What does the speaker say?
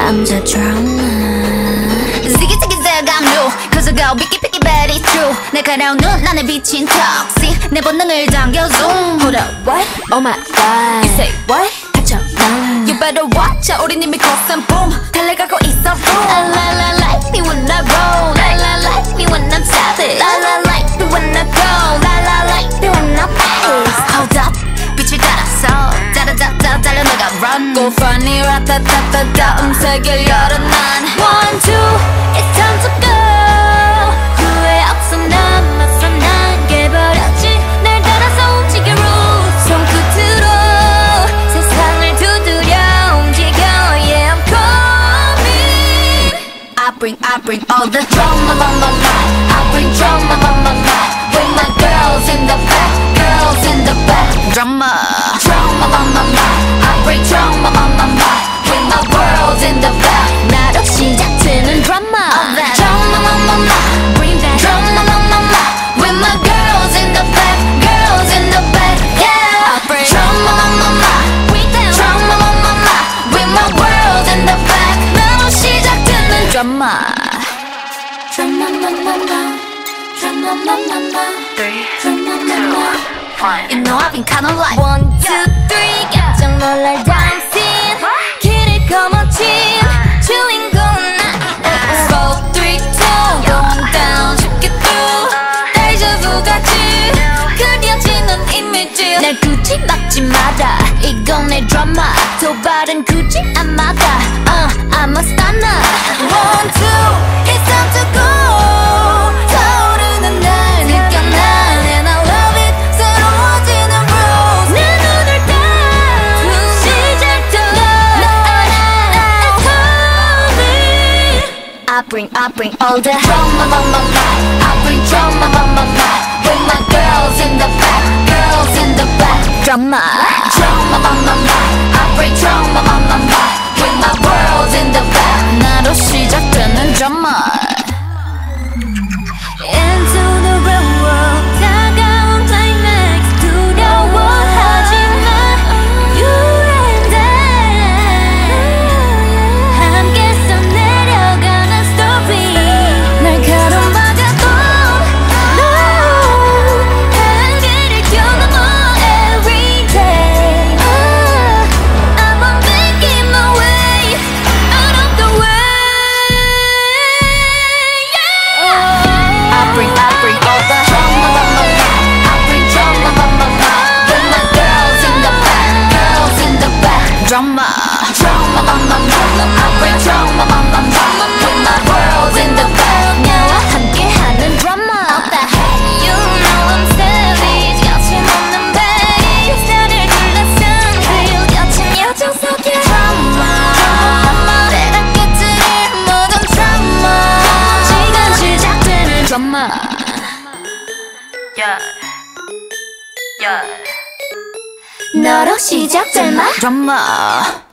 남자 드라마 Ziggy ziggy zag I'm new Cause I go picky picky but it's true 날카로운 눈 안에 비친 toxic 내 본능을 당겨 zoom Hold up what? Oh my god You say what? 닥쳐 난 You better watch out 우린 이미 cross and boom 달려가고 있어 boom La la la like me when I roll La la like me when I'm savage La la like me when I go La la like me when I pace Hold up 빛을 따라서 짜라짜짜 달려나가 run Go funny 라타타타타 음색을 열어 난 One two it's time to go 후회 없어 남았어 난 깨버렸지 날 따라서 움직여 rules 손끝으로 세상을 두드려 움직여 Yeah I'm coming I bring all the drama on my mind I bring drama on my mind With my girls in the back Girls in the back Drama Drama on my mind I bring drama on my mind With my world in the back 나로 시작되는 drama Drama on my mind Bring that drama on my mind With my girls in the back Girls in the back Yeah I bring drama on my mind Bring that drama on my mind With my world in the back 나로 시작되는 drama Drama on my mind Drama on my mind 3, 2, 1 You know I've been kinda like 1, 2, 3 깜짝 놀랄 dancing 길을 거머쥔 주인공은 나 4, 3, 2 Going down 쉽게 through 데자부 같이 그려지는 이미지 날 굳이 막지 마라 이건 내 드라마 도발은 굳이 안 막아 I'm a stunner 1, 2 It's time to go 타오르는 날 느껴 난 And I love it 새로워지는 rules 내 눈을 따 시작되어 It's coming I bring all the drama on my mind I bring drama on my mind With my girls in the back Girls in the back Drama Drama on my mind I bring drama on my mind With my world in the back 나로 시작되는 drama Into the real world 다가온 climax 두려워하지마 You and I 함께서 내려가는 story 날 가로막아도 No 한계를 뛰어넘어 every day I'm on making my way out of the way I bring all the drama on my mind I bring drama on my mind With my girls in the back Girls in the back Drama Drama on my mind I bring drama on my mind With my world in the back 나와 함께하는 drama You know I'm savage 거침없는 bass 나를 둘러싼 그 거친 여정 속에 drama 때가 깨뜨릴 모든 drama 지금 시작되는 drama Yeah Yeah 너로 시작될 마 drama